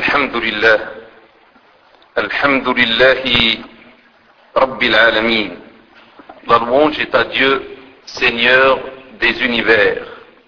الحمد لله رب العالمين. La louange est à Dieu, Seigneur des univers.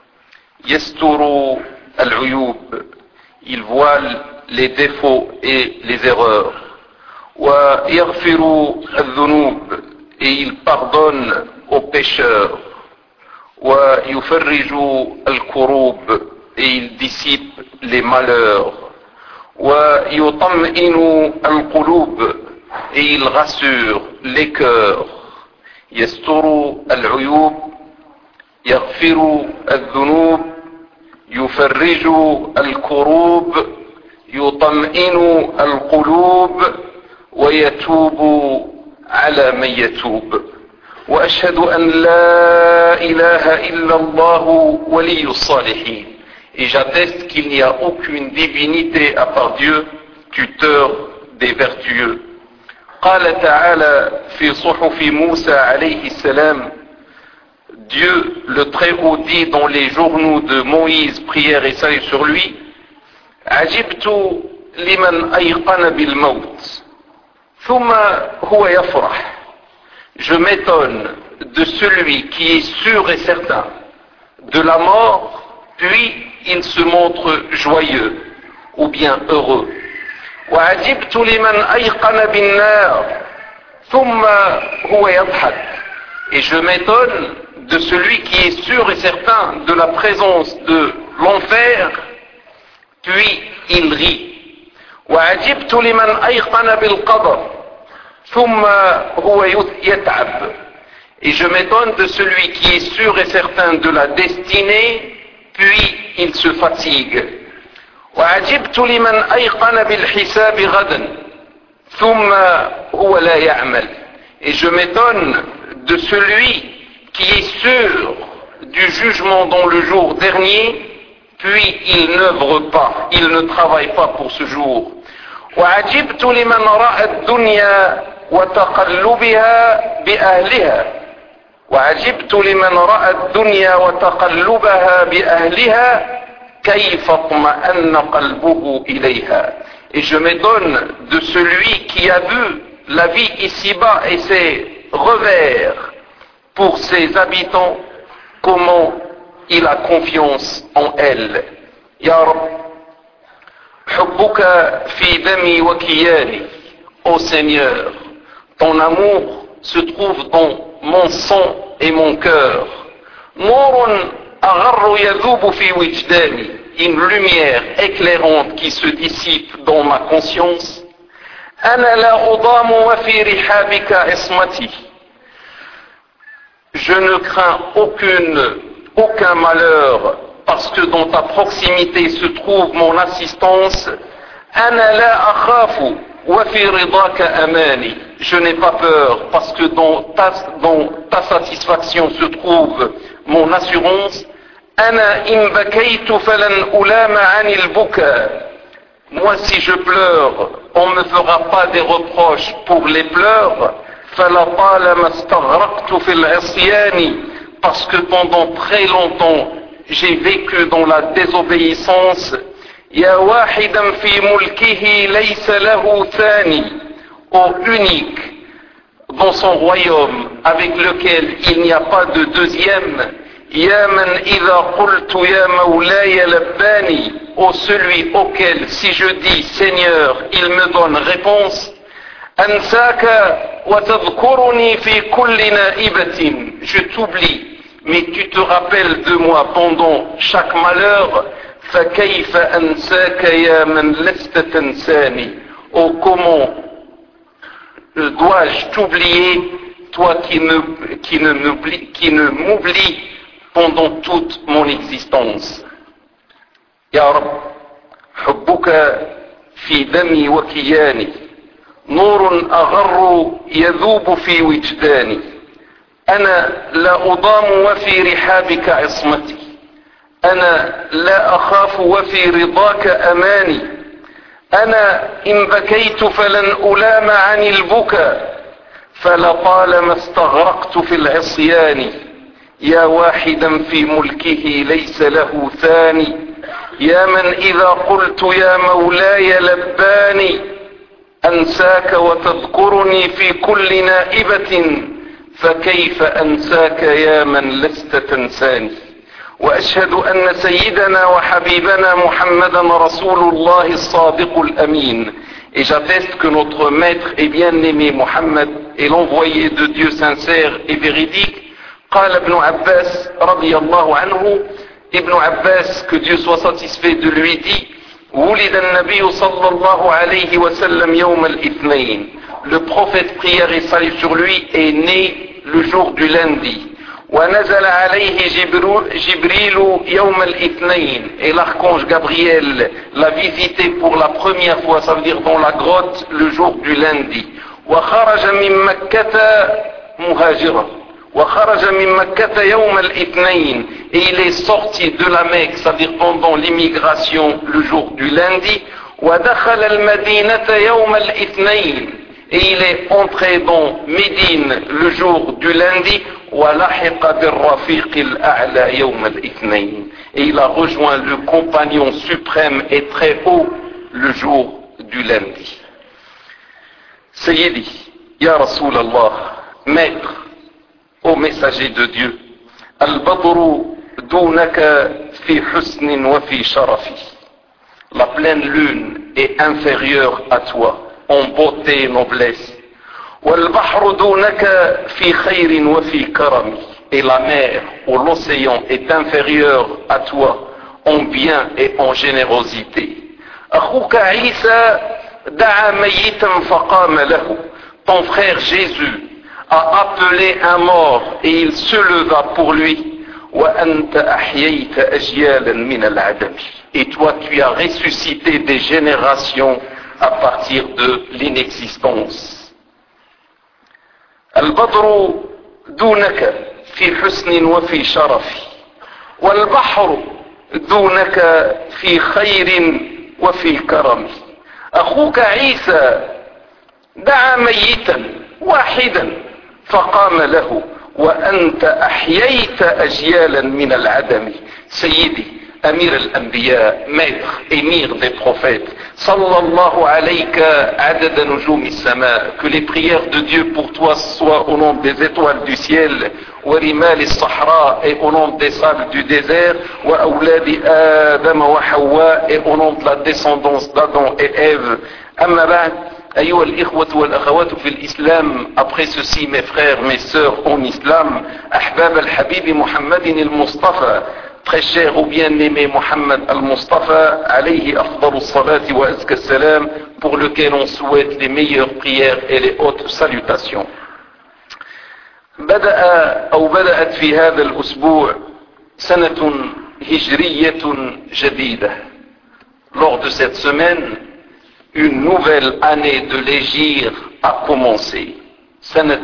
Yasturu al-uyub, il voile les défauts et les erreurs. Wa yaghfiru al-dhunub, et il pardonne aux pécheurs. Wa yufarriju al-kurub, et il dissipe les malheurs. Wa yutam'inu al-qulub, et il rassure les cœurs. Yasturu al-uyub, yaghfiru al-dhunub, yufarriju al-kurub, yutam'inu al-qulub, wa yatubu ala man yatub. Wa ashhadu an la ilaha illa Allah waliyyu salihin. Et j'atteste qu'il n'y a aucune divinité à part Dieu, tuteur des vertueux. قال تعالى في صحف موسى عليه السلام, Dieu le Très-Haut dit dans les journaux de Moïse, prière et salut sur lui, عجبت لمن أيقن بالموت ثم هو يفرح. Je m'étonne de celui qui est sûr et certain de la mort, puis il se montre joyeux ou bien heureux. وعجبت لمن أيقن بالنار ثم هو يضحك. Et je m'étonne de celui qui est sûr et certain de la présence de l'enfer, puis il rit. وعجبت لمن أيقن بالقدر ثم هو يتعب. Et je m'étonne de celui qui est sûr et certain de la destinée, puis il se fatigue. وعجبت لمن أيقن بالحساب غدا ثم هو لا يعمل. Et je m'étonne de celui qui est sûr du jugement dans le jour dernier, puis il n'œuvre pas, il ne travaille pas pour ce jour. وعجبت لمن رأى الدنيا وتقلبها بأهلها وعجبت لمن رأى الدنيا وتقلبها بأهلها كيف اطمأن قلبه إليها. Et je m'étonne de celui qui a vu la vie ici-bas et ses revers pour ses habitants, comment il a confiance en elle. Ya Rab, hubbuka fi dami wa kiyani. Ô Seigneur, ton amour se trouve dans mon sang et mon cœur. Nurun agharru yadhubu fi wijdani. Une lumière éclairante qui se dissipe dans ma conscience. Ana la udamu wa fi rihabika ismati. Je ne crains aucun malheur parce que dans ta proximité se trouve mon assistance. Ana la akhafu wa fi ridaka amani. Je n'ai pas peur parce que dans ta satisfaction se trouve mon assurance. أنا إن بكيت فلن ألام عن البكاء. Moi si je pleure, on ne me fera pas des reproches pour les pleurs. فلطالما استغرقت في العصيان. Parce que pendant très longtemps j'ai vécu dans la désobéissance. يا واحدا في ملكه ليس له ثاني. Ô unique dans son royaume avec lequel il n'y a pas de deuxième. Ya man idha qultu ya mawlaya labbani. Ô celui auquel si je dis Seigneur il me donne réponse. Ansaka wa tadhkuruni fi kulli na'ibatin. Je t'oublie mais tu te rappelles de moi pendant chaque malheur. Fa kayfa ansaka ya man lasta tansani. Ô comment dois-je t'oublier, toi qui ne m'oublies pendant toute mon existence. Ya Rab, hubbuka fi dami wa kiyani, nurun agharru yadhubu fi wijdani. Ana la udamu wa fi rihabika ismati. Ana la akhafu wa fi ridaka amani. أنا إن بكيت فلن ألام عن البكاء فلطالما استغرقت في العصيان. يا واحدا في ملكه ليس له ثاني يا من إذا قلت يا مولاي لباني أنساك وتذكرني في كل نائبة فكيف أنساك يا من لست تنساني. وأشهد أن سيدنا وحبيبنا محمدا رسول الله الصادق الأمين. Et j'atteste que notre maître et bien-aimé Mohammed est l'envoyé de Dieu sincère et véridique. قال ابن عباس رضي الله عنه, Ibn Abbas, que Dieu soit satisfait de lui, dit ولد النبي صلى الله عليه وسلم يوم الاثنين. Le prophète, prière et salut sur lui, est né le jour du lundi. ونزل عليه جبريل يوم الاثنين. Et l'archange Gabriel l'a visité pour la première fois, ça veut dire dans la grotte, le jour du lundi. وخرج من مكة مهاجرا. وخرج من مكة يوم الاثنين. Et il est sorti de la Mecque, c'est-à-dire pendant l'immigration le jour du lundi. ودخل المدينة يوم الاثنين. Et il est entré dans Médine le jour du lundi. وَلَحِقَ بِالرَّفِيقِ الْأَعْلَى يَوْمَ الْإِثْنَيْنِ. Et il a rejoint le compagnon suprême et très haut le jour du lundi. Sayyidi, Ya Rasulallah, maître, ô messager de Dieu, Al-Badru dunaka fi husnin wa fi sharafi. La pleine lune est inférieure à toi en beauté et noblesse. وَالْبَحْرُ دُونَكَ فِي خَيْرٍ وَفِي كَرَمٍ. Et la mer ou l'océan est inférieur à toi en bien et en générosité. أخوك عيسى دعا ميتا فقام له. Ton frère Jésus a appelé un mort et il se leva pour lui. وَأَنْتَ أَحْيَيْتَ أَجْيَالًا مِنَ الْعَدَمِ. Et toi tu as ressuscité des générations à partir de l'inexistence. البدر دونك في حسن وفي شرف والبحر دونك في خير وفي كرم. أخوك عيسى دعا ميتا واحدا فقام له وأنت أحييت أجيالا من العدم. سيدي أمير الأنبياء, maître, émir des prophètes, sallallahu alayka adada nujumi sama, que les prières de Dieu pour toi soient au nom des étoiles du ciel, wa rimal as-sahra, et au nom des sables du désert, wa awladi Adam wa Hawa, et au nom de la descendance d'Adam et Ève. Amma ba'd, أيها الإخوة والأخوات في الإسلام, après ceci mes frères, mes sœurs en islam, أحباب الحبيب محمد المصطفى, très cher au bien-aimé Mohammed al-Mustafa, alayhi afdalu salati wa azka salam, pour lequel on souhaite les meilleures prières et les hautes salutations. بدأت في هذا الأسبوع سنة هجرية جديدة. Lors de cette semaine, une nouvelle année de l'hégire a commencé. سنة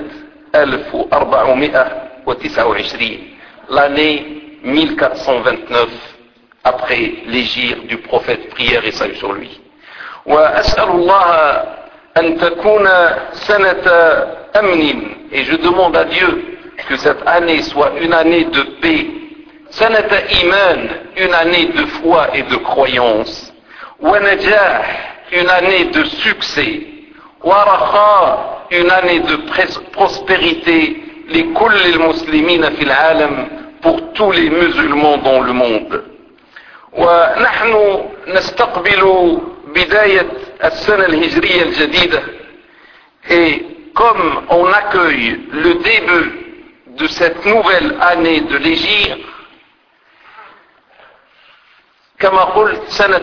1429, l'année 1429 après l'hégire du prophète, prière et salut sur lui. وأسأل الله أن تكون سنة أمن, et je demande à Dieu que cette année soit une année de paix, سنة إيمان, une année de foi et de croyance, ونجاح, une année de succès, ورخاء, une année de prospérité, لكل المسلمين في العالم, pour tous les musulmans dans le monde. ونحن نستقبل بداية السنة الهجرية الجديدة, et comme on accueille le début de cette nouvelle année de l'hégire, كما قلت سنة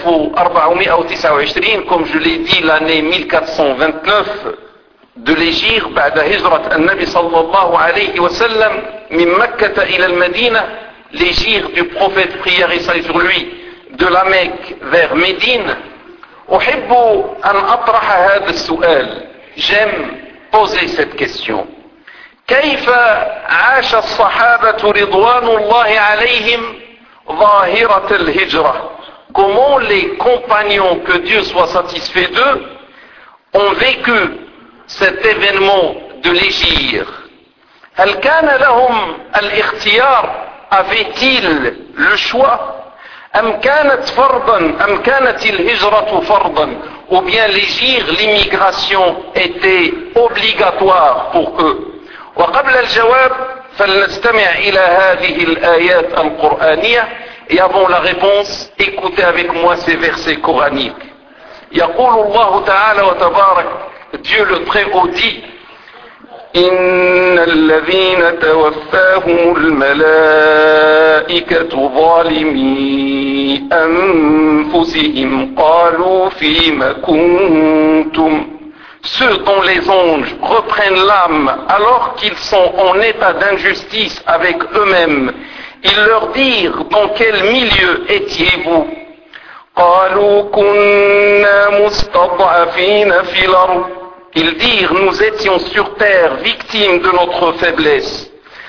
1429, comme je l'ai dit, l'année 1429 de l'hégire, بعد هجرة النبي صلى الله عليه وسلم من مكة إلى المدينة, l'hégire du prophète, prière et salut sur lui, de la Mecque vers Médine. أحب أن أطرح هذا السؤال, j'aime poser cette question. كيف عاش الصحابة رضوان الله عليهم ظاهرة الهجرة? Comment les compagnons, que Dieu soit satisfait d'eux, ont vécu cet événement de l'hégire? هل كان لهم الاختيار? Avait-il le choix? أم كانت الهجرة فرضا, ou bien l'hégire, l'immigration était obligatoire pour eux. وقبل الجواب فلنستمع إلى هذه الآيات القرآنية, et avant la réponse, écoutez avec moi ces versets coraniques. يقول الله تعالى وتبارك, Dieu le Très-Haut dit: إن الذين توفاهم الملائكة ظالمي أنفسهم قالوا فيما كنتم. Ceux dont les anges reprennent l'âme alors qu'ils sont en état d'injustice avec eux-mêmes, ils leur dirent: dans quel milieu étiez-vous? قالوا كنا مستضعفين في الأرض. Ils dirent: nous étions sur terre victimes de notre faiblesse.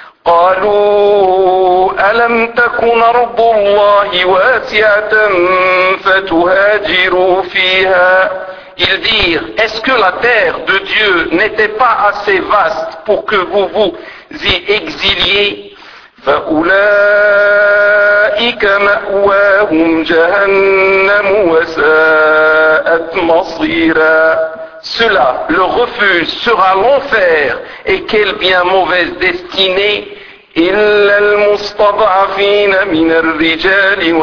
قالوا ألم تكن أرض الله واسعة فتهاجروا فيها. Ils dirent: est-ce que la terre de Dieu n'était pas assez vaste pour que vous vous y exiliez? فأولئك مأواهم جهنم وساءت مصيرا. Cela, le refuge sera l'enfer, et quelle bien mauvaise destinée. إلا المستضعفين من الرجال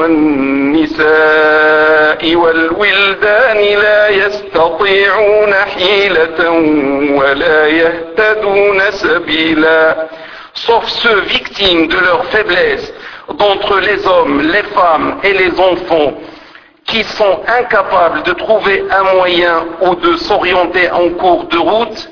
والنساء والولدان لا يستطيعون حيلة ولا يهتدون سبيلا. Sauf ceux victimes de leur faiblesse, d'entre les hommes, les femmes et les enfants, qui sont incapables de trouver un moyen ou de s'orienter en cours de route.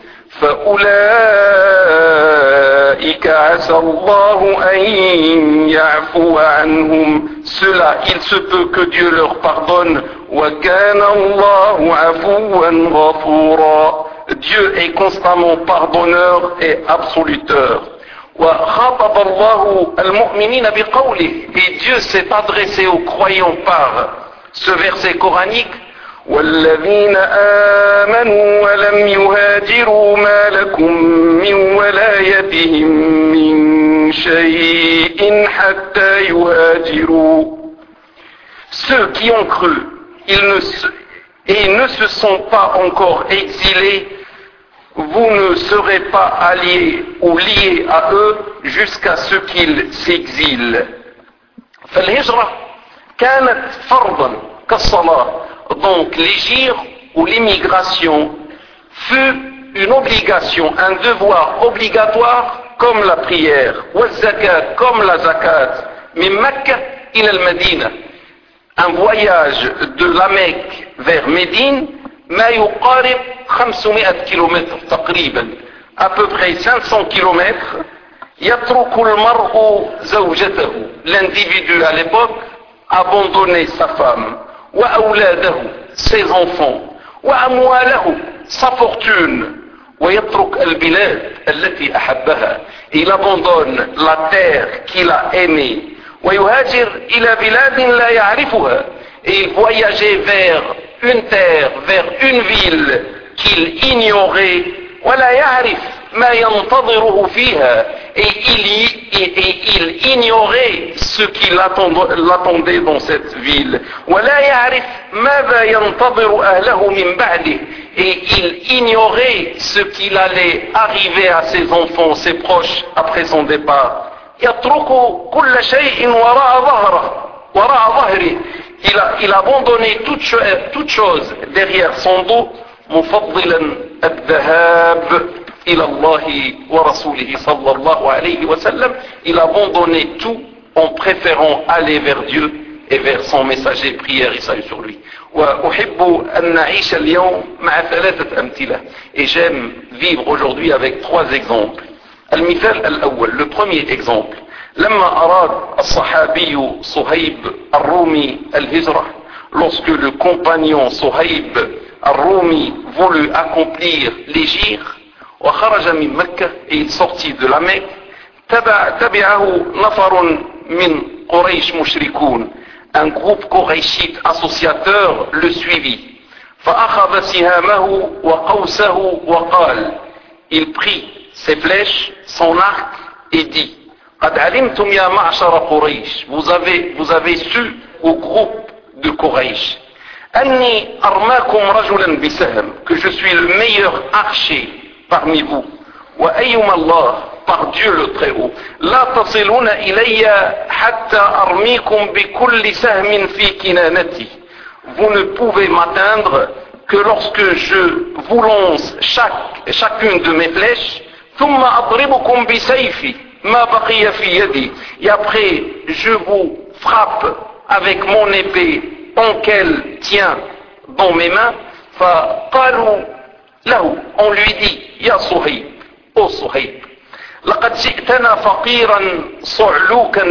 فأولئك عسى الله أن يعفو عنهم. Cela, il se peut que Dieu leur pardonne. وكان الله عفوا غفورا. Dieu est constamment pardonneur et absoluteur. وخاطب الله المؤمنين بقوله, et Dieu s'est adressé aux croyants par ce verset coranique: والذين آمنوا ولم يهاجروا ما لكم من ولايتهم من شيء حتى يهاجروا. Ceux qui ont cru et ne se sont pas encore exilés, vous ne serez pas alliés ou liés à eux jusqu'à ce qu'ils s'exilent. فالهجرة كانت فرضا كالصلاة. Donc l'hégire ou l'immigration fut une obligation, un devoir obligatoire comme la prière, والزكاة comme la zakat, من مكة إلى المدينة. Un voyage de la Mecque vers Médine, ما يقارب 500 كيلومتر تقريبا, à peu près 500 kilomètres. يترك المرء زوجته. L'individu à l'époque abandonnait sa femme, وأولاده, ses enfants, وأمواله, sa fortune, ويترك البلاد التي أحبها. Il abandonne la terre qu'il a aimée, ويهاجر إلى بلاد لا يعرفها. Et il voyageait vers une terre, vers une ville qu'il ignorait, ولا يعرف ما ينتظره فيها. Et il ignorait ce qui l'attendait dans cette ville. ولا يعرف ماذا ينتظر أهله من بعده. Et il ignorait ce qu'il allait arriver à ses enfants, ses proches après son départ. يترك كل شيء وراء ظهره. Il a abandonné toute chose derrière son dos. مفضلا الذهاب إلى الله ورسوله صلى الله عليه وسلم. Il a abandonné tout en préférant aller vers Dieu et vers son messager, prière et salut sur lui. وأحب أن نعيش اليوم مع 3 أمثلة. Et j'aime vivre aujourd'hui avec 3 exemples. المثال الأول, le premier exemple: لما أراد الصحابي صهيب الرومي الهجرة, lorsque le compagnon صهيب الرومي voulut accomplir l'hégire, وخرج من مكة, et il sortit de la Mecque, تبعه نفر من قريش مشركون, un groupe koraïchite associateur le suivit. فأخذ سهامه وقوسه وقال, il prit ses flèches, son arc, et dit: قد علمتم يا معشر قريش, vous avez su, au groupe de Quraysh, Anni armakum rajulan bisaham, que je suis le meilleur archer parmi vous. Wa ayyuma Allah, par Dieu le Très-Haut, la tasiluna ilayya hatta armikum bi kulli sahmin fi kinanati. Vous ne pouvez m'atteindre que lorsque je vous lance chacune de mes flèches, thumma adribukum bi sayfi ma baqiya fi yadi. Et après, je vous frappe avec mon épée tant qu'elle tient dans mes mains. فقالوا له, on lui dit, Ya Suhayb, ô Suhayb, لقد جئتنا فقيرا صعلوكا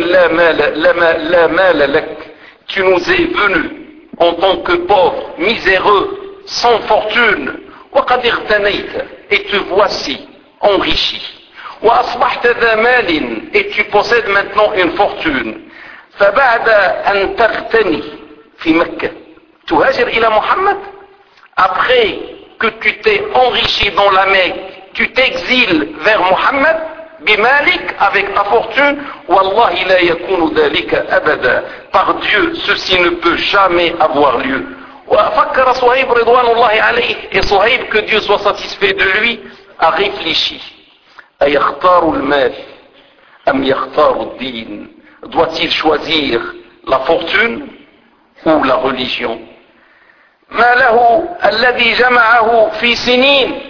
لا مال لك. Tu nous es venu en tant que pauvre, miséreux, sans fortune. وقد اغتنيت, et te voici enrichi. وأصبحت ذا مال, et tu possèdes maintenant une fortune. فبعد أن تغتني في مكة تهاجر إلى محمد. Après que tu t'es enrichi dans la Mecque, tu t'exiles vers Muhammad, bimalik, avec ta fortune. Wallahi la yakunu dhalika abada. Par Dieu, ceci ne peut jamais avoir lieu. وفكر صهيب رضوان الله عليه, et Suhayb, que Dieu soit satisfait de lui, a réfléchi. أيختار المال أم يختار الدين? Doit-il choisir la fortune ou la religion? ما له الذي جمعه في سنين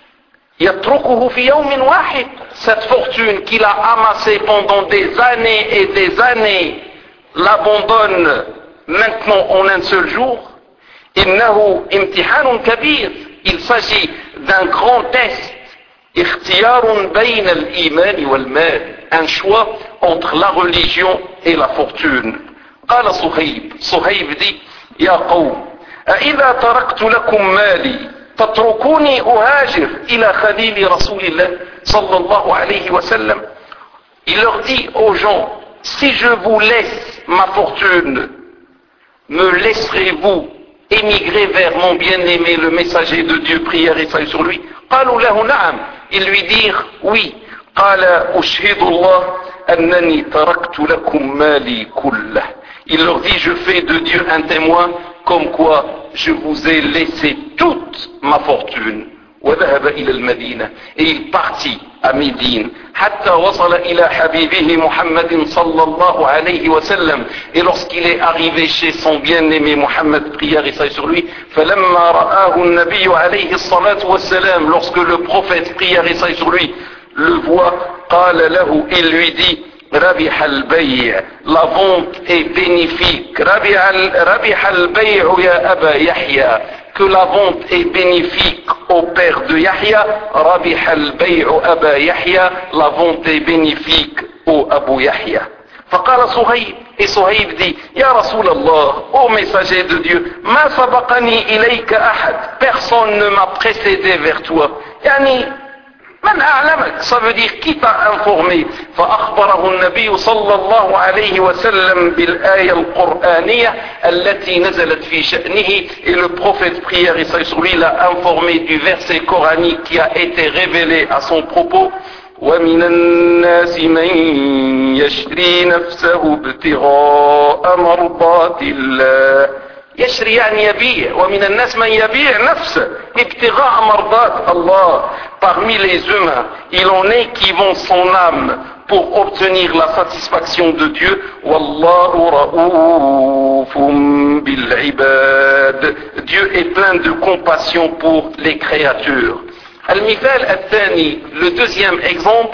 يتركه في يوم واحد. Cette fortune qu'il a amassée pendant des années et des années l'abandonne maintenant en un seul jour. إنه امتحان كبير. Il s'agit d'un grand test. اختيار بين الإيمان والمال. Un choix entre la religion et la fortune. قال صهيب, صهيب dit, يا قوم أإذا تركت لكم مالي تتركوني أهاجر إلى خليل رسول الله صلى الله عليه وسلم. Il leur dit aux gens, si je vous laisse ma fortune, me laisserez-vous émigrer vers mon bien-aimé, le messager de Dieu, prière et salut sur lui? قالوا له نعم. Ils lui dirent oui. قال أشهد الله أنني تركت لكم مالي كله. Il leur dit, je fais de Dieu un témoin comme quoi je vous ai laissé toute ma fortune. وذهب إلى المدينة, et il partit à Médine, حتى وصل إلى حبيبه محمد صلى الله عليه وسلم, et lorsqu'il est arrivé chez son bien-aimé Muhammad, prière et salut sur lui, فلما رآه النبي عليه الصلاة والسلام, lorsque le prophète, prière et salut sur lui, le voit, قال له, il lui dit, ربح البيع, la vente est bénéfique. ربح البيع يا أبا يحيى, que la vente est bénéfique au père de Yahya. ربح البيع أبا يحيى, la vente est bénéfique au Abu Yahya. فقال صهيب, et Suhayb dit, يا رسول الله, ô messager de Dieu, ما سبقني إليك أحد, personne ne m'a précédé vers toi. يعني من أعلمك, ça veut dire qui t'a informé. فأخبره النبي صلى الله عليه وسلم بالآية القرآنية التي نزلت في شأنه, et le prophète, prière et salut sur lui, l'a informé du verset coranique qui a été révélé à son propos. ومن الناس من يشري نفسه ابتغاء مرضات الله. يشري يعني يبيع, ومن الناس من يبيع نفسه ابتغاء مرضات الله. Parmi les humains, il en est qui vendent son âme pour obtenir la satisfaction de Dieu. Wallahu ra'oufum bil ibad. Dieu est plein de compassion pour les créatures. Al-Mithal al-Thani, le deuxième exemple,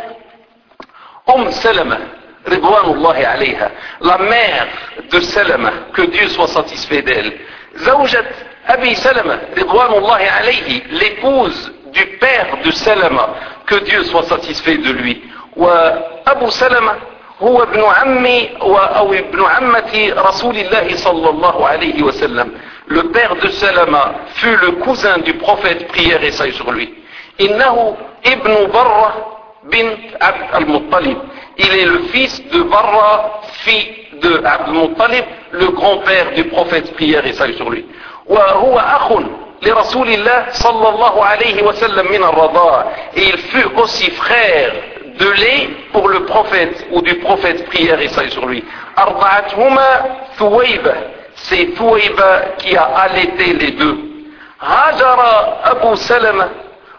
Salama, Ridwanullahi alayha, la mère de Salama, que Dieu soit satisfait d'elle. Zawjat Abi Salama, Ridwanullahi alayhi, l'épouse du père de Salama, que Dieu soit satisfait de lui. وأبو سلمة هو ابن عمي أو ابن عمة رسول الله صلى الله عليه وسلم. Le père de Salama fut le cousin du prophète, prière et salut sur lui. إنه ابن برة بنت عبد المطلب. Il est le fils de Barra, fille de Abd al-Muttalib, le grand-père du prophète, prière et salut sur lui. وهو أخ لرسول الله صلى الله عليه وسلم من الرضاعة. Et il fut aussi frère de lait pour le prophète ou du prophète, prière et salut sur lui. Arda'athuma Thuwayba, c'est Thuwayba qui a allaité les deux. Hajara Abu Salama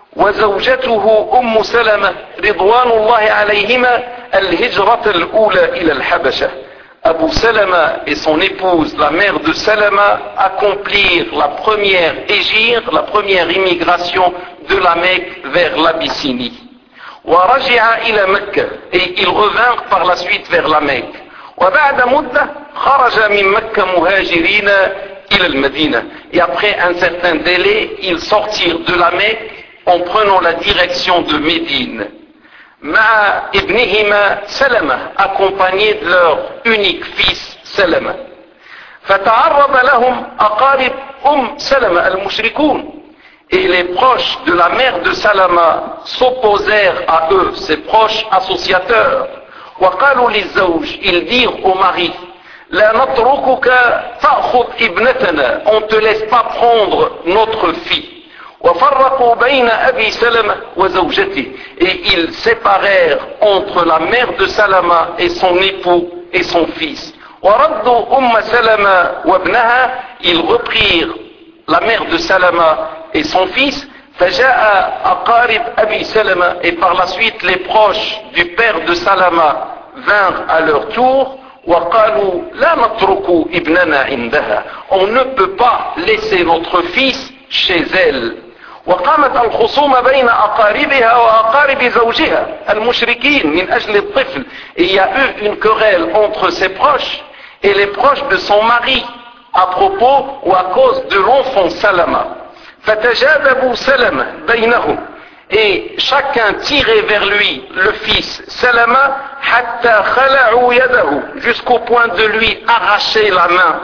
وزوجته أم سلمة رضوان الله عليهما الهجرة الأولى إلى الحبشة. Abu Salama et son épouse, la mère de Salama, accomplirent la première hégire, la première immigration de la Mecque vers l'Abyssinie. ورجع إلى مكة, et ils revinrent par la suite vers la Mecque. وبعد مدة خرج من مكة مهاجرين إلى المدينة. Et après un certain délai, ils sortirent de la Mecque en prenant la direction de Médine. مع ابنهما سلمة, accompagnés de leur unique fils Salama. فتعرض لهم أقارب سلمة المشركون. Et les proches de la mère de Salama s'opposèrent à eux, ses proches associateurs. وقالوا للزوج, ils dirent au mari, لا نتركك تأخذ ابنتنا, on ne te laisse pas prendre notre fille. وفرقوا بين أبي سلمة وزوجته, et ils séparèrent entre la mère de Salama et son époux et son fils. وردوا سلمة وابنها, ils reprirent la mère de Salama et son fils. فجاء أقارب أبي سلمة, et par la suite les proches du père de Salama vinrent à leur tour. وقالوا لا نترك ابننا عندها, on ne peut pas laisser notre fils chez elle. وقامت الخصومة بين أقاربها وأقارب زوجها المشركين من أجل الطفل. Et il y a eu une querelle entre ses proches et les proches de son mari à propos ou à cause de l'enfant Salama. فتجاذبوا سلمة بينهم, et chacun tirait vers lui le fils Salama حتى خلعوا يده, jusqu'au point de lui arracher la main.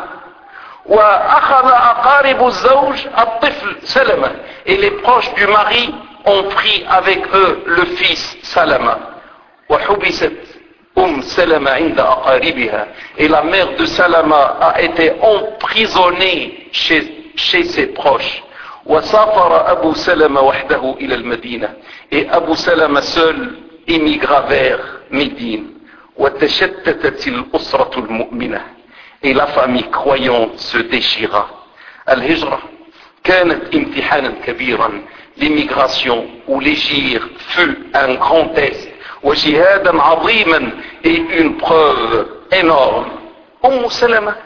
وأخذ أقارب الزوج الطفل سلمة, et les proches du mari ont pris avec eux le fils Salama. وحبست سلمة عند أقاربها, et la mère de Salama a été emprisonnée chez ses proches. وسافر أبو سلمة وحده إلى المدينة, et Abu Salama seul émigra vers Médine. وتشتتت الأسرة المؤمنة, et la famille croyante se déchira. Al-Hijra كانت امتحانا كبيرا, l'immigration ou l'hégire fut un grand test. وجهادا عظيما, et une preuve énorme. سلمة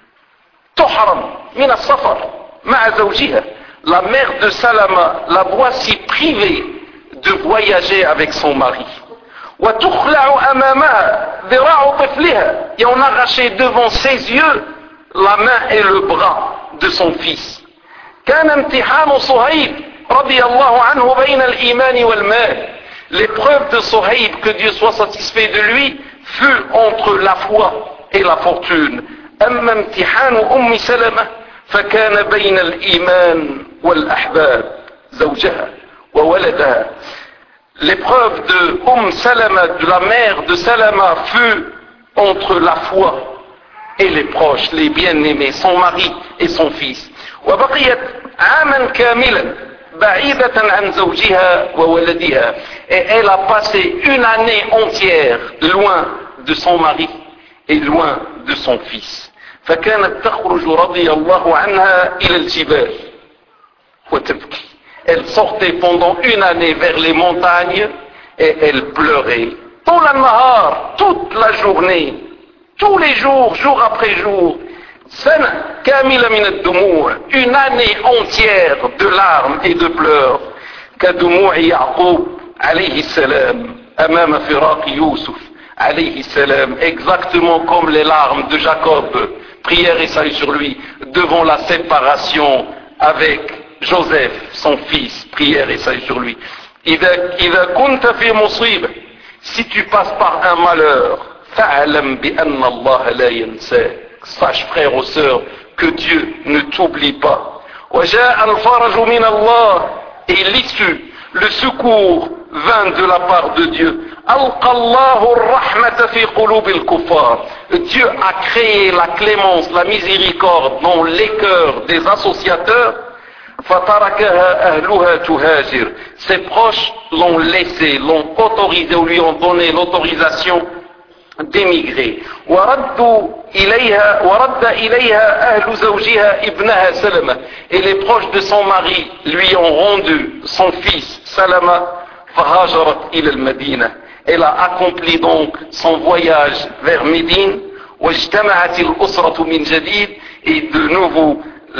تحرم من السفر مع زوجها, la mère de Salama la voici privée de voyager avec son mari. وتخلع أمامها ذراع طفلها, et on arrachait devant ses yeux la main et le bras de son fils. كان امتحان صهيب رضي الله عنه بين الإيمان والمال. L'épreuve de Sohaib, que Dieu soit satisfait de lui, fut entre la foi et la fortune. أما امتحان سلمة فكان بين الإيمان والأحباب زوجها وولدها. L'épreuve de Salama, de la mère de Salama, fut entre la foi et les proches, les bien-aimés, son mari et son fils. وبقيت عاما كاملا بعيدة عن زوجها وولدها, et elle a passé une année entière loin de son mari et loin de son fils. فكانت تخرج رضي الله عنها إلى الجبال وتبكي. Elle sortait pendant une année vers les montagnes et elle pleurait. Toute la journée, tous les jours, jour après jour. Une année entière de larmes et de pleurs. كدموع يعقوب عليه السلام أمام فراق يوسف عليه السلام, exactement comme les larmes de Jacob, prière et salut sur lui, devant la séparation avec Joseph, son fils, prière et salut sur lui. إذا كنت في مصيبة, si tu passes par un malheur, فاعلم بأن الله لا ينساك, sache frère ou sœur que Dieu ne t'oublie pas. وجاء الفرج من الله, et l'issue, le secours vint de la part de Dieu. ألقى الله الرحمة في قلوب الكفار. Dieu a créé la clémence, la miséricorde dans les cœurs des associateurs. فتركها أهلها تهاجر. Ses proches l'ont laissé, l'ont autorisé ou lui ont donné l'autorisation d'émigrer. ورد إليها أهل زوجها ابنها سلمة. Et les proches de son mari lui ont rendu son fils Salama. فهاجرت إلى المدينة. Elle a accompli donc son voyage vers Médine. واجتمعت الأسرة من جديد. Et de nouveau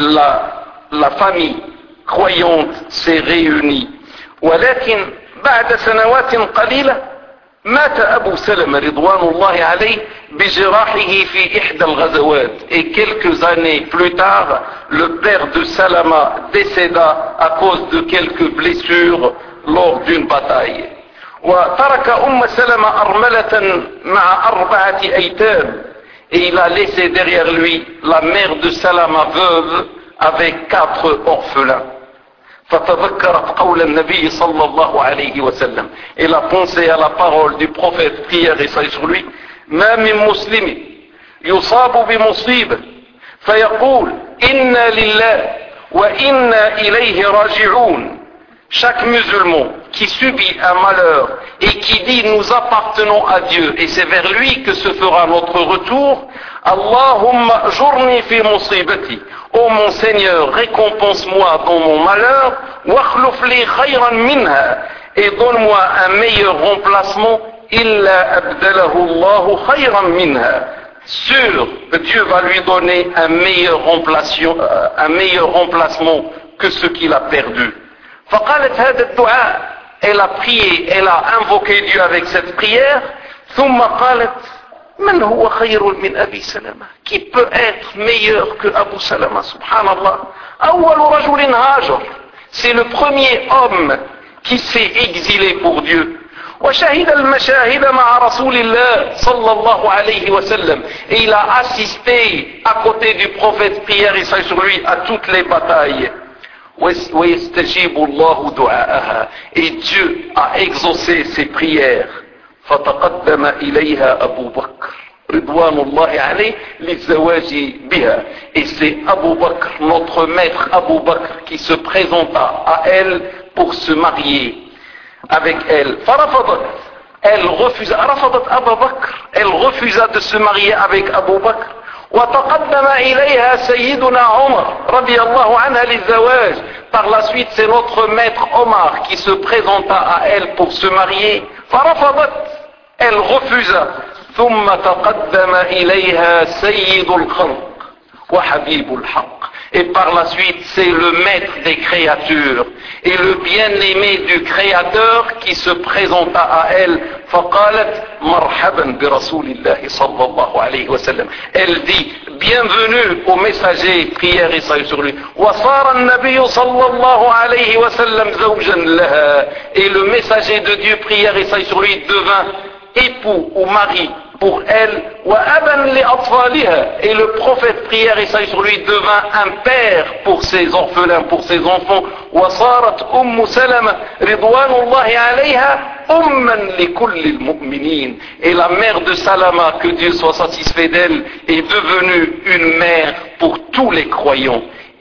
la famille croyante s'est réunie. ولكن بعد سنوات قليلة مات أبو سلمة رضوان الله عليه بجراحه في إحدى الغزوات. Et quelques années plus tard, le père de Salama décéda à cause de quelques blessures lors d'une bataille. وترك أم سلمة أرملة مع 4 أيتام. Et il a laissé derrière lui la mère de Salama veuve avec 4 orphelins. فتذكرت قول النبي صلى الله عليه وسلم. Elle a pensé à la parole du prophète, prière et salut sur lui. ما من مسلم يصاب بمصيبة فيقول إنا لله وإنا إليه راجعون. Chaque musulman qui subit un malheur et qui dit nous appartenons à Dieu et c'est vers lui que se fera notre retour, Allahumma jurni fi musibati. Ô mon Seigneur, récompense-moi dans mon malheur, wakhluf li khayran minha, et donne-moi un meilleur remplacement, illa abdalahu Allahu khayran minha. Sûr que Dieu va lui donner un meilleur remplacement que ce qu'il a perdu. فقالت هذا الدعاء. Elle a prié, elle a invoqué Dieu avec cette prière. ثم قالت من هو خير من أبي سلمة. Qui peut être meilleur que Abu Salama? Subhanallah. أول رجل هاجر. C'est le premier homme qui s'est exilé pour Dieu. وشهد المشاهد مع رسول الله صلى الله عليه وسلم. Et il a assisté à côté du prophète, prière et salut sur lui, à toutes les batailles. ويستجيب الله دعاءها. Et Dieu a exaucé ses prières. فتقدم إليها أبو بكر رضوان الله عليه للزواج بها. Et c'est Abu Bakr, notre maître Abu Bakr, qui se présenta à elle pour se marier avec elle. فرفضت. Elle refusa. رفضت أبا بكر. Elle refusa de se marier avec Abu Bakr. وتقدم إليها سيدنا عمر رضي الله عنها للزواج. Par la suite, c'est notre maître Omar qui se présenta à elle pour se marier. فرفضت. Elle refusa. ثم تقدم إليها سيد الخلق وحبيب الحق. Et par la suite, c'est le maître des créatures et le bien-aimé du Créateur qui se présenta à elle. فقالت مرحبا برسول الله صلى الله عليه وسلم. Elle dit bienvenue au messager, prière et salut sur lui. وصار النبي صلى الله عليه وسلم زوجا لها. Et le messager de Dieu, prière et salut sur lui, devint époux ou mari pour elle. Et le prophète, prière et salut sur lui, devint un père pour ses orphelins, pour ses enfants. Et la mère de Salama, que Dieu soit satisfait d'elle, est devenue une mère pour tous les croyants.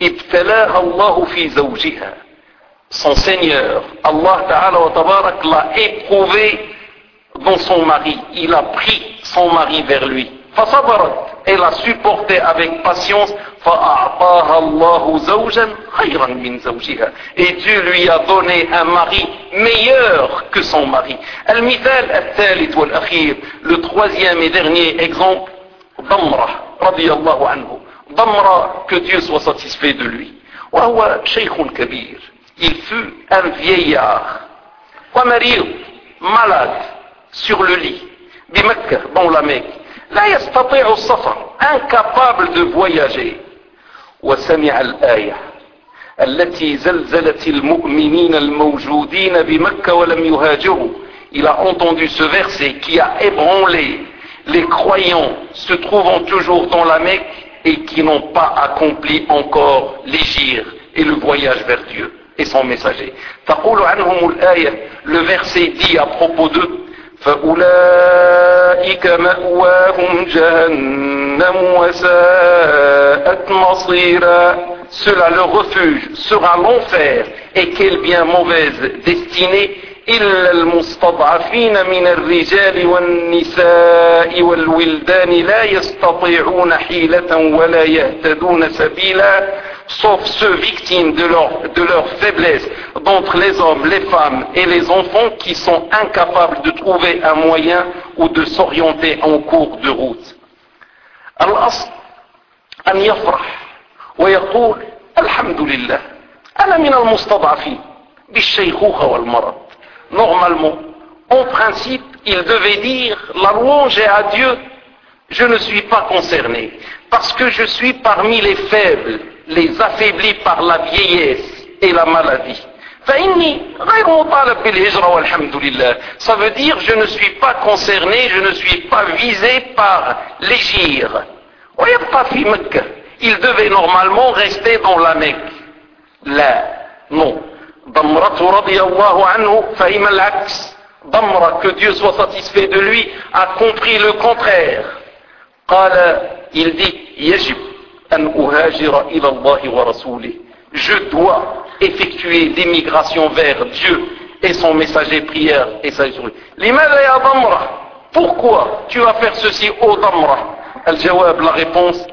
Son Seigneur, Allah Ta'ala wa Tabarak, l'a éprouvé dans son mari. Il a pris son mari vers lui. فصبرت. Elle a supporté avec patience. فأعطاها الله زوجا خيرا من زوجها. Et Dieu lui a donné un mari meilleur que son mari. المثال الثالث والأخير, le troisième et dernier exemple, ضمرة رضي الله عنه. ضمرة, que Dieu soit satisfait de lui. وهو شيخ كبير. Il fut un vieillard. ومريض, malade, sur le lit, بمكة, dans la Mecque, لا يستطيع السفر, incapable de voyager. وسمع الآية التي زلزلت المؤمنين الموجودين بمكة ولم يهاجروا. Il a entendu ce verset qui a ébranlé les croyants se trouvant toujours dans la Mecque et qui n'ont pas accompli encore l'hijr et le voyage vers Dieu et son messager. تقول عنهم الآية, le verset dit à propos d'eux, فأولئك مأواهم جهنم وساءت مصيرا. cela leur refuge sera l'enfer, et quelle bien mauvaise destinée. إلا المستضعفين من الرجال والنساء والولدان لا يستطيعون حيلة ولا يهتدون سبيلا, sauf ceux victimes de leur faiblesse, d'entre les hommes, les femmes et les enfants qui sont incapables de trouver un moyen ou de s'orienter en cours de route. الأصل أن يفرح ويقول الحمد لله أنا من المستضعفين بالشيخوخة والمرض. Normalement, en principe, il devait dire la louange est à Dieu, je ne suis pas concerné, parce que je suis parmi les faibles, les affaiblis par la vieillesse et la maladie. فإني غير مطالب بالهجرة والحمد لله. Ça veut dire je ne suis pas concerné, je ne suis pas visé par l'hégire. ويبقى في مكة. Il devait normalement rester dans la Mecque. Là, non. ضمرة رضي الله عنه فهم العكس. ضمرة, que Dieu soit satisfait de lui, a compris le contraire. قال, il dit يجب أن أهاجر إلى الله ورسوله. Je dois effectuer des migrations vers Dieu et son messager prière et sa journée. لماذا يا ضمرة? Pourquoi tu vas faire ceci ô ضمرة? الجواب, la réponse,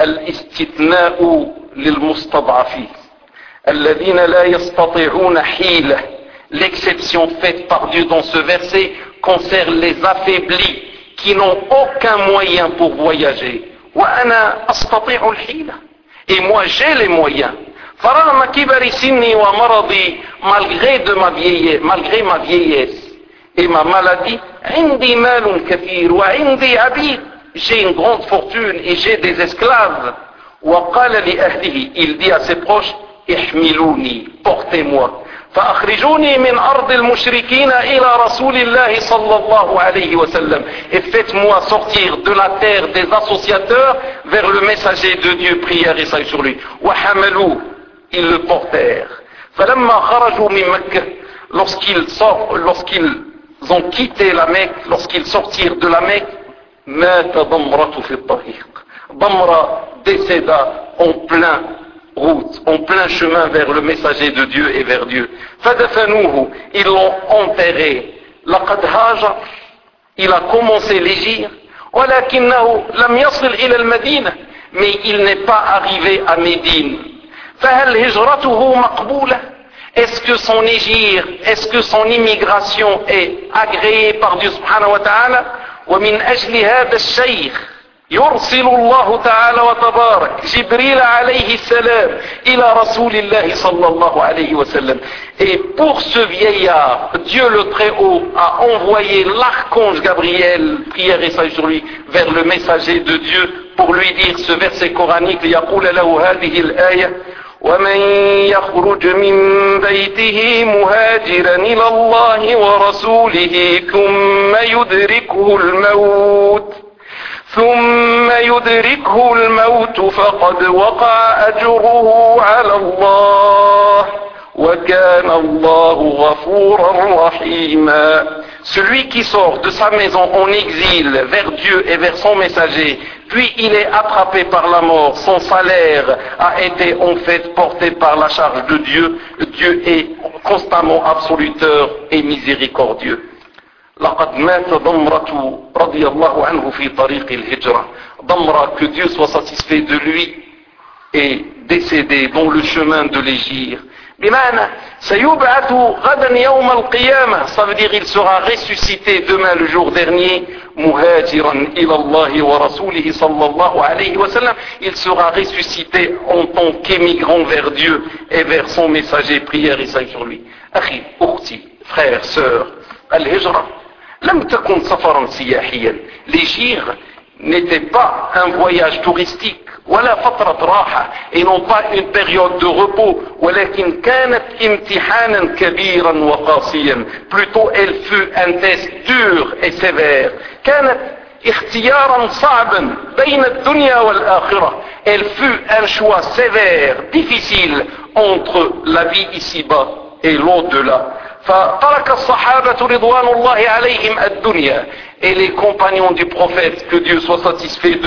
الاستثناء للمستضعفين الذين لا يستطيعون حيلة. L'exception faite par Dieu dans ce verset concerne les affaiblis qui n'ont aucun moyen pour voyager. وأنا أستطيع الحيلة. Et moi j'ai les moyens. فرغم كبر سني ومرضي, malgré ma vieillesse et ma maladie, عندي مال كثير وعندي عبيد. J'ai une grande fortune et j'ai des esclaves. وقال لأهله, il dit à ses proches, احملوني, portez-moi. فأخرجوني من أرض المشركين إلى رسول الله صلى الله عليه وسلم. Et faites-moi sortir de la terre des associateurs vers le messager de Dieu, prière et salut sur lui. وحملوه, ils le portèrent. فلما خرجوا من مكة, lorsqu'ils ont quitté la Mecque, lorsqu'ils sortirent de la Mecque, مات ضمرة في الطريق. ضمرة décéda en plein route, en plein chemin vers le messager de Dieu et vers Dieu. فدفنوه, ils l'ont enterré. لقد هاجر, il a commencé l'hégire. ولكنه لم يصل إلى المدينة, mais il n'est pas arrivé à Médine. فهل هجرته مقبولة? Est-ce que son hégire, est-ce que son immigration est agréée par Dieu subhanahu wa ta'ala? ومن أجل هذا الشيخ يرسل الله تعالى وتبارك جبريل عليه السلام إلى رسول الله صلى الله عليه وسلم. Et pour ce vieillard, Dieu le Très-Haut a envoyé l'archange Gabriel, prière et salut sur lui, vers le messager de Dieu pour lui dire ce verset coranique, ليقول له هذه الآية ومن يخرج من بيته مهاجرا إلى الله ورسوله ثم يدركه الموت فقد وقع أجره على الله وكان الله غفورا رحيما. Celui qui sort de sa maison en exil vers Dieu et vers son messager, puis il est attrapé par la mort, son salaire a été en fait porté par la charge de Dieu. Dieu est constamment absoluteur et miséricordieux. لقد مات ضمرة رضي الله عنه في طريق الهجرة. ضمرة, que Dieu soit satisfait de lui, est décédé dans le chemin de l'hégire. بمعنى سيبعث غدا يوم القيامة, ça veut dire il sera ressuscité demain le jour dernier. مهاجرا إلى الله ورسوله صلى الله عليه وسلم, il sera ressuscité en tant qu'émigrant vers Dieu et vers son messager, prière et salut sur lui. أخي, أختي, frère, sœur, الهجرة لم تكن سفرا سياحيا. L'hégire n'était pas un voyage touristique, ولا فترة راحة, et non pas une période de repos, ولكن كانت امتحانا كبيرا وقاسيا. Plutôt elle fut un test dur et sévère. كانت اختيارا صعبا بين الدنيا والآخرة. Elle fut un choix sévère, difficile entre la vie ici-bas et l'au-delà. فترك الصحابة رضوان الله عليهم الدنيا, et les compagnons du prophète, que Dieu soit satisfait d'eux,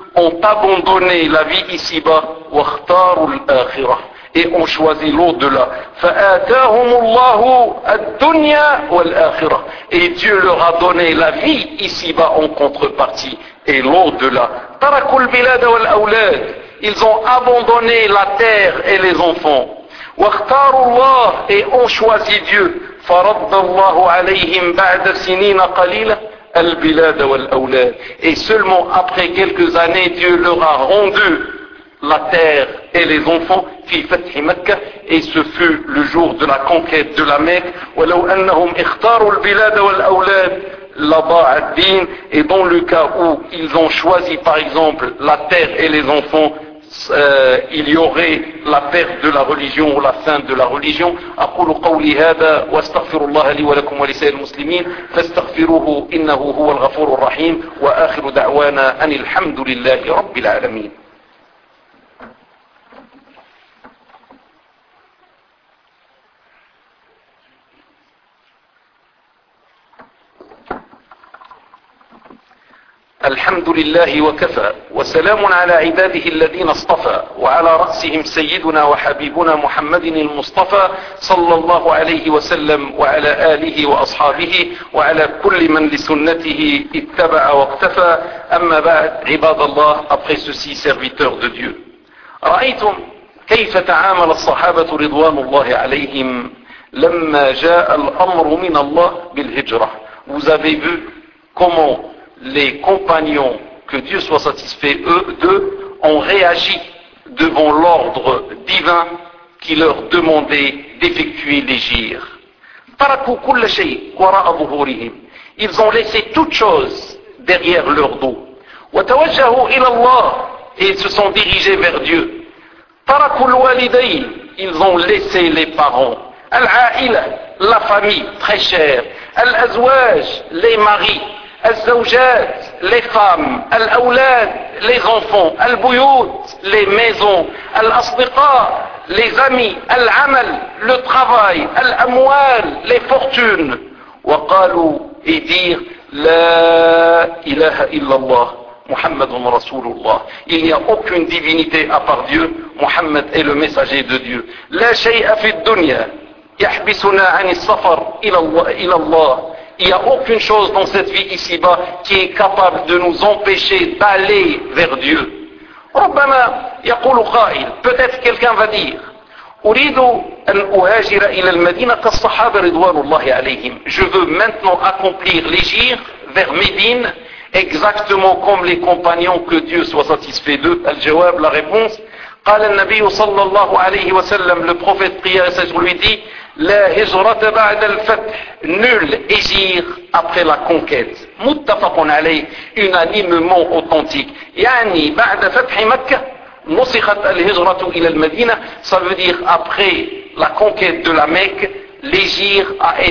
ont abandonné la vie ici-bas, واختاروا الآخرة, et ont choisi l'au-delà. فآتاهم الله الدنيا والآخرة, et Dieu leur a donné la vie ici-bas en contrepartie et l'au-delà. تركوا البلاد والأولاد, ils ont abandonné la terre et les enfants. واختاروا الله, et ont choisi Dieu. فرد الله عليهم بعد سنين قليلة البلاد والأولاد, et seulement après quelques années Dieu leur a rendu la terre et les enfants في فتح مكة, et ce fut le jour de la conquête de la Mecque. ولو أنهم اختاروا البلاد والأولاد لضاع الدين, et dans le cas où ils ont choisi par exemple la terre et les enfants, il y aurait la perte de la religion ou la fin de la religion. أقول قولي هذا واستغفر الله لي ولكم ولسائر المسلمين فاستغفروه إنه هو الغفور الرحيم وآخر دعوانا أن الحمد لله رب العالمين. الحمد لله وكفى وسلام على عباده الذين اصطفى وعلى رأسهم سيدنا وحبيبنا محمد المصطفى صلى الله عليه وسلم وعلى آله وأصحابه وعلى كل من لسنته اتبع واقتفى. أما بعد عباد الله, après ceci serviteurs de Dieu, رأيتم كيف تعامل الصحابة رضوان الله عليهم لما جاء الأمر من الله بالهجرة. Vous avez vu comment les compagnons, que Dieu soit satisfait d'eux, ont réagi devant l'ordre divin qui leur demandait d'effectuer l'hégire. Ils ont laissé toute chose derrière leur dos. Et ils se sont dirigés vers Dieu. Ils ont laissé les parents. La famille, très chère. Les maris. الزوجات, les femmes, الأولاد, les enfants, البيوت, les maisons, الأصدقاء, les amis, العمل, le travail, الأموال, les fortunes. وقالوا, et dire, لا إله إلا الله محمد رسول الله. Il n'y a aucune divinité à part Dieu, Muhammad est le messager de Dieu. لا شيء في الدنيا يحبسنا عن السفر إلى الله. Il n'y a aucune chose dans cette vie ici-bas qui est capable de nous empêcher d'aller vers Dieu. ربما يقول قائل, peut-être quelqu'un va dire, أريد أن أهاجر إلى المدينة كالصحابة رضوان الله عليهم. Je veux maintenant accomplir l'hégire vers Médine, exactement comme les compagnons, que Dieu soit satisfait d'eux. Al-Jawab, la réponse, قال النبي صلى الله عليه وسلم, le prophète prière et salut lui dit, لا هجرة بعد الفتح, nul hégire après la conquête. متفق عليه, unanimement authentique. يعني بعد فتح مكة نسخت الهجرة إلى المدينة, ça veut dire après la conquête de la Mecque, l'hégire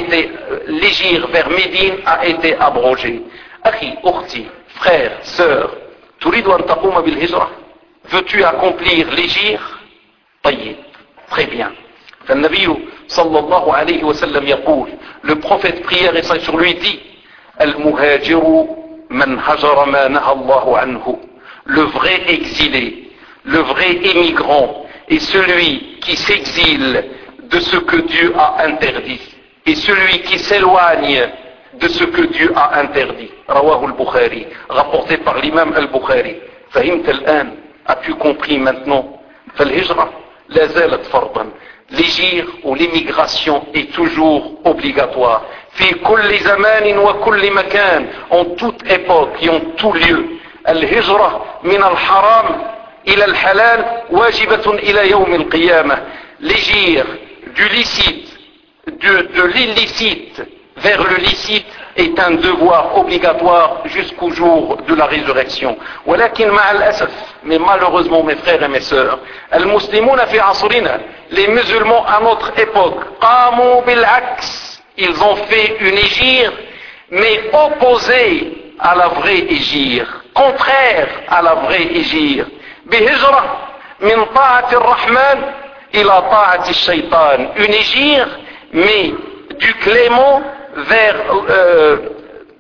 vers Médine a été abrogé. أخي, أختي, frère, sœur, تريد أن تقوم بالهجرة? Veux-tu accomplir l'hégire? طيب, très bien. فالنبي صلى الله عليه وسلم يقول, le prophète prière et salut sur lui dit, المهاجر من هجر ما نهى الله عنه. Le vrai exilé, le vrai émigrant est celui qui s'exile de ce que Dieu a interdit et celui qui s'éloigne de ce que Dieu a interdit. رواه البخاري, rapporté par l'imam al-Bukhari. فهمت الآن? As-tu compris maintenant? فالهجرة لا زالت فرضا. L'hégire ou l'émigration est toujours obligatoire. في كل زمان وكل مكان, en toute époque et en tout lieu. الهجرة من الحرام إلى الحلال واجبة إلى يوم القيامة. L'hégire du licite, de l'illicite vers le licite est un devoir obligatoire jusqu'au jour de la résurrection. ولكن مع الأسف, mais malheureusement mes frères et mes sœurs, المسلمون في عصرنا, les musulmans à notre époque, قاموا بالعكس, ils ont fait une hégire mais opposée à la vraie hégire, contraire à la vraie hégire. بهجرة من طاعة الرحمن إلى طاعة الشيطان, une hégire mais du clément vers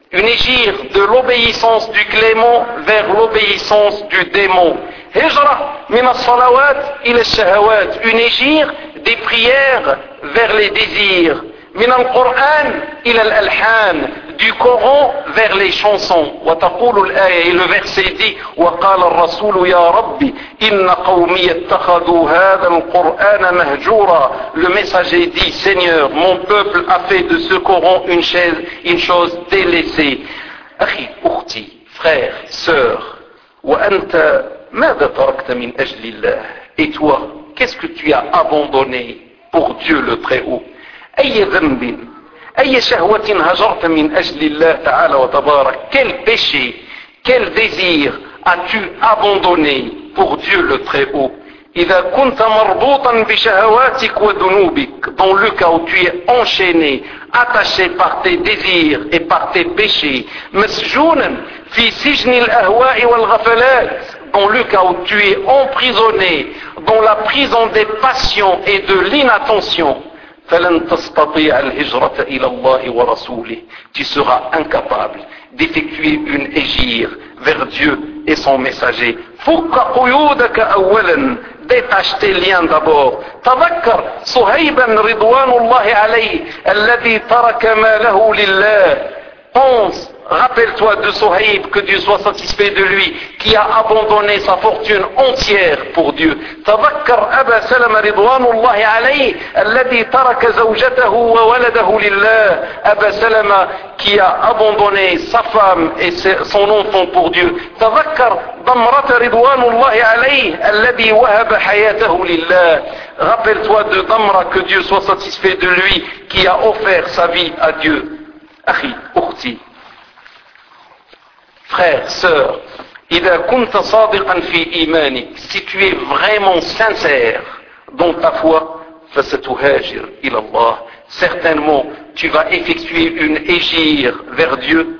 une hégire de l'obéissance du clément vers l'obéissance du démon. Hijra min as-salawat ila ash-shahawat, une hégire des prières vers les désirs. Min al-Qur'an ila al-alhan, du Coran vers les chansons. وتقول الآية, et le verset dit وقال الرسول يا ربي إن قومي اتخذوا هذا القرآن مهجورا. Le messager dit, Seigneur, mon peuple a fait de ce Coran une chose délaissée. أخي أختي, frère, sœur, وأنت ماذا تركت من أجل الله? Et toi, qu'est-ce que tu as abandonné pour Dieu le Très-Haut? أي ذنب أي شهوة هجرت من أجل الله تعالى وتبارك? Quel péché, quel désir as-tu abandonné pour Dieu le Très-Haut? إذا كنت مربوطا بشهواتك وذنوبك, dans le cas où tu es enchaîné, attaché par tes désirs et par tes péchés, مسجونا في سجن الأهواء والغفلات, dans le cas où tu es emprisonné dans la prison des passions et de l'inattention, فلن تستطيع الهجرة إلى الله ورسوله, tu seras incapable d'effectuer une hégire vers Dieu et son messager. فك قيودك أولا, détache tes liens d'abord. تذكر صهيبا رضوان الله عليه الذي ترك ماله لله. Pense, rappelle-toi de Sohaïb, que Dieu soit satisfait de lui, qui a abandonné sa fortune entière pour Dieu. تذكر أبا سلمة رضوان الله عليه الذي ترك زوجته وولده لله. Aba Salama qui a abandonné sa femme et son enfant pour Dieu. تذكر ضمرة رضوان الله عليه الذي وهب حياته لله. Rappelle-toi de Damra, que Dieu soit satisfait de lui, qui a offert sa vie à Dieu. أخي أختي, frère, sœur, إذا كنت صادقا في إيمانك, si tu es vraiment sincère dans ta foi, فستهاجر إلى الله, certainement tu vas effectuer une hégire vers Dieu.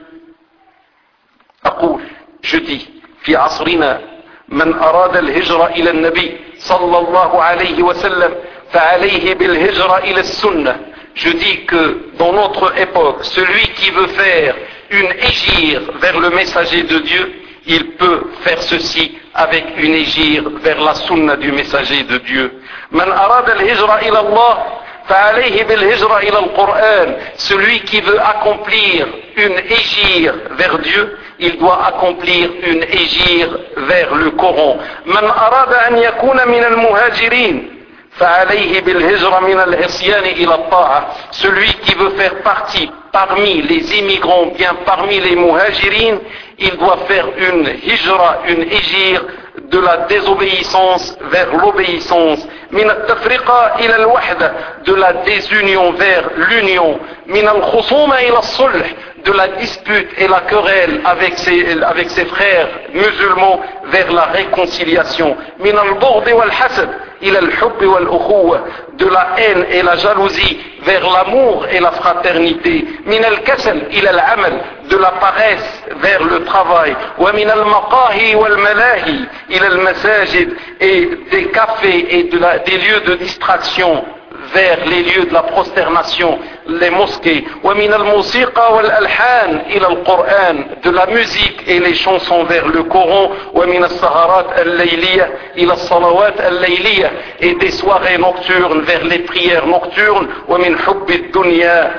أقول, je dis, في عصرنا من أراد الهجرة إلى النبي صلى الله عليه وسلم فعليه بالهجرة إلى السنة. Je dis que dans notre époque, celui qui veut faire une hégire vers le messager de Dieu, il peut faire ceci avec une hégire vers la sunna du messager de Dieu. Man arada al-hijra ila Allah, fa'alayhi bil-hijra ila al-Qur'an. Celui qui veut accomplir une hégire vers Dieu, il doit accomplir une hégire vers le Coran. Man arada an yakuna min al-muhajirin, فعليه بالهجرة من العصيان إلى الطاعة. Celui qui veut faire partie parmi les immigrants, bien parmi les muhajirines, il doit faire une hijra, une hégire de la désobéissance vers l'obéissance. من التفرقة إلى الوحدة, de la désunion vers l'union. من الخصومة إلى الصلح, de la dispute et la querelle avec ses frères musulmans vers la réconciliation. من البغض والحسد إلى الحب والأخوة, de la haine et la jalousie vers l'amour et la fraternité. من الكسل إلى العمل, de la paresse vers le travail. ومن المقاهي والملاهي إلى المساجد, et des cafés et des lieux de distraction vers les lieux de la prosternation, les mosquées. ومن الموسيقى والألحان إلى القرآن, de la musique et les chansons vers le Coran. ومن السهرات الليلية إلى الصلوات الليلية, et des soirées nocturnes vers les prières nocturnes. ومن حب الدنيا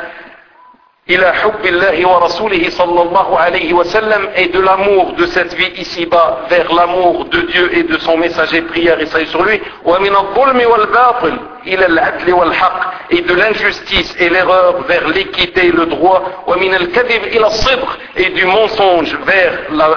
إلى حب الله ورسوله صلى الله عليه وسلم, et de l'amour de cette vie ici-bas vers l'amour de Dieu et de son messager, prière et salut sur lui. ومن الظلم والباطل إلى العدل والحق, et de l'injustice et l'erreur vers l'équité et le droit. ومن الكذب إلى الصدق, et du mensonge vers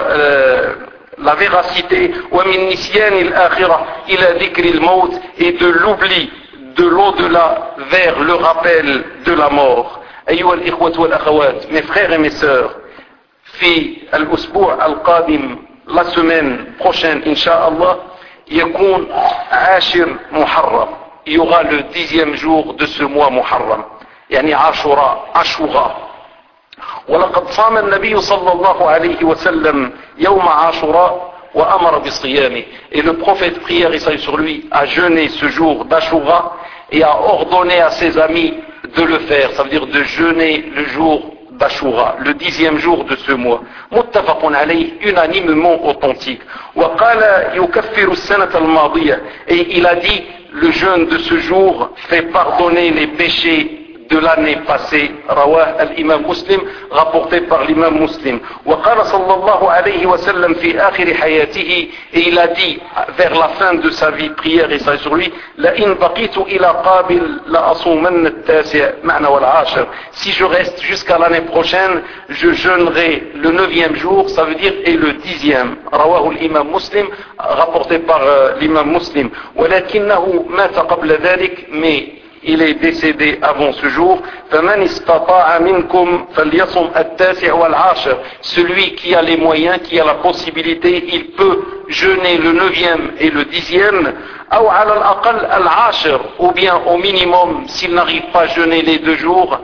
la véracité. ومن نسيان الآخرة إلى ذكر الموت, et de l'oubli de l'au-delà vers le rappel de la mort. أيها الإخوة والأخوات, mes frères et mes sœurs, في الأسبوع القادم, la semaine prochaine إن شاء الله, يكون 10 محرم, il y aura le 10e jour de ce mois محرم, يعني عاشوراء. ولقد صام النبي صلى الله عليه وسلم يوم عاشوراء وأمر بصيامه, et le prophète, prière et salut sur lui, a jeûné ce jour d'Ashura et a ordonné à ses amis de le faire, ça veut dire de jeûner le jour d'Ashura, le 10e jour de ce mois. Muttafaqun alayh, unanimement authentique. Wa qala yukaffiru as-sanata al-madiyah, et il a dit, le jeûne de ce jour fait pardonner les péchés de l'année passée. Rawah al-imam Muslim, rapporté par l'imam Muslim. Wa qala sallallahu alayhi wa sallam fi akhir hayatihi, et il a dit vers la fin de sa vie, prière et ça sur lui, la in baqitu ila qabil la asumanna at-tasi' ma'na wal 'ashir. Si je reste jusqu'à l'année prochaine, je jeûnerai le 9e jour, ça veut dire et le 10e. Rawah al-imam Muslim, rapporté par l'imam Muslim. Walakinahu mata qabla dhalik, mais il est décédé avant ce jour. فَمَنِ اسْتَطَاعَ مِنْكُمْ فَلْيَصُمْ التَّاسِعَ وَالْعَاشِرَ. Celui qui a les moyens, qui a la possibilité, il peut jeûner le 9e et le 10e. أو على الأقل العاشر, ou bien au minimum, s'il n'arrive pas à jeûner les 2 jours,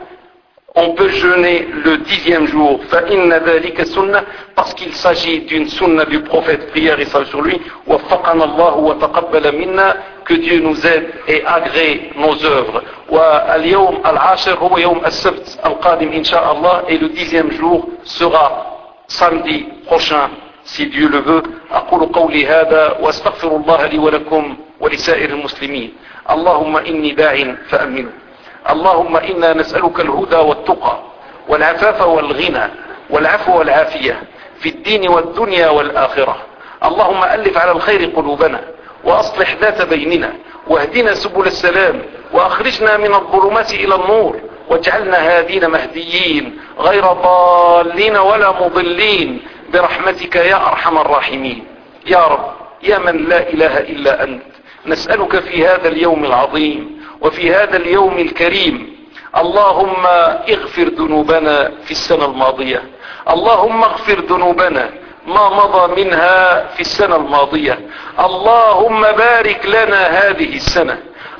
on peut jeûner le 10e jour. فَإِنَّ ذَلِكَ سُنَّةٌ, parce qu'il s'agit d'une sunna du prophète, prière et salut sur lui. وَفَّقَنَا اللَّهُ وَتَقَبَّلَ مِنَّا, que Dieu nous aide et agrée nos œuvres. واليوم العاشر هو يوم السبت القادم إن شاء الله, et le 10e jour sera samedi prochain si Dieu le veut. أقول قولي هذا واستغفر الله لي ولكم ولسائر المسلمين. اللهم إني داع فأمنوا. اللهم إنا نسألك الهدى والتقى والعفاف والغنى والعفو والعافية في الدين والدنيا والآخرة. اللهم ألف على الخير قلوبنا وأصلح ذات بيننا واهدنا سبل السلام وأخرجنا من الظلمات إلى النور واجعلنا هادين مهديين غير ضالين ولا مضلين برحمتك يا أرحم الراحمين. يا رب يا من لا إله إلا أنت, نسألك في هذا اليوم العظيم وفي هذا اليوم الكريم, اللهم اغفر ذنوبنا في السنة الماضية, اللهم اغفر ذنوبنا ما مضى منها في السنة الماضية, اللهم بارك لنا هذه السنة,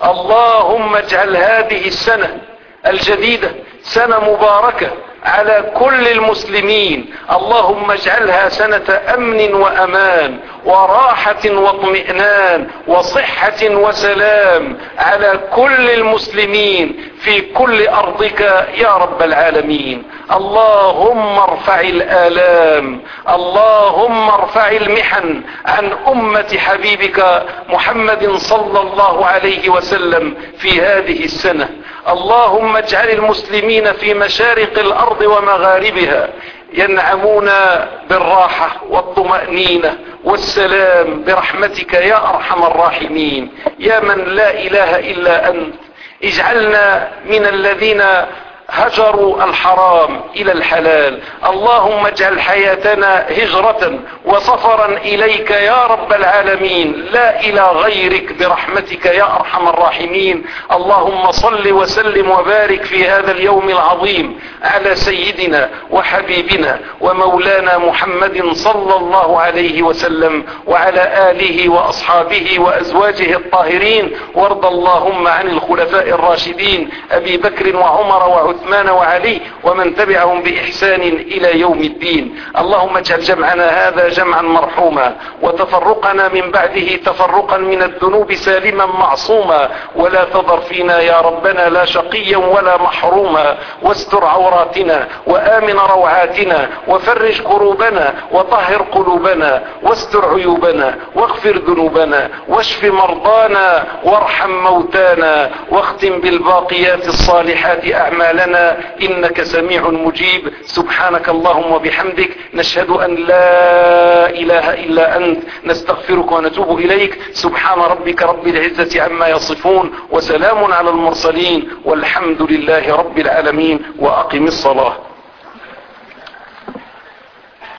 اللهم اجعل هذه السنة الجديدة سنة مباركة على كل المسلمين, اللهم اجعلها سنة أمن وأمان وراحة واطمئنان وصحة وسلام على كل المسلمين في كل أرضك يا رب العالمين. اللهم ارفع الآلام, اللهم ارفع المحن عن أمة حبيبك محمد صلى الله عليه وسلم في هذه السنة. اللهم اجعل المسلمين في مشارق الأرض ومغاربها ينعمون بالراحة والطمأنينة والسلام برحمتك يا أرحم الراحمين. يا من لا إله إلا أنت, اجعلنا من الذين هجروا الحرام إلى الحلال. اللهم اجعل حياتنا هجرة وسفرا إليك يا رب العالمين, لا إلى غيرك برحمتك يا أرحم الراحمين. اللهم صل وسلم وبارك في هذا اليوم العظيم على سيدنا وحبيبنا ومولانا محمد صلى الله عليه وسلم وعلى آله وأصحابه وأزواجه الطاهرين, وارض اللهم عن الخلفاء الراشدين أبي بكر وعمر وعثمان وعلي ومن تبعهم بإحسان إلى يوم الدين. اللهم اجعل جمعنا هذا جمعا مرحوما وتفرقنا من بعده تفرقا من الذنوب سالما معصوما, ولا تذر فينا يا ربنا لا شقيا ولا محروما, واستر عوراتنا وآمن روعاتنا وفرج كروبنا وطهر قلوبنا واستر عيوبنا واغفر ذنوبنا واشف مرضانا وارحم موتانا, واختم بالباقيات الصالحات أعمالنا إنك سميع مجيب. سبحانك اللهم وبحمدك, نشهد أن لا إله إلا أنت, نستغفرك ونتوب إليك. سبحان ربك رب العزة عما يصفون وسلام على المرسلين والحمد لله رب العالمين. وأقم الصلاة.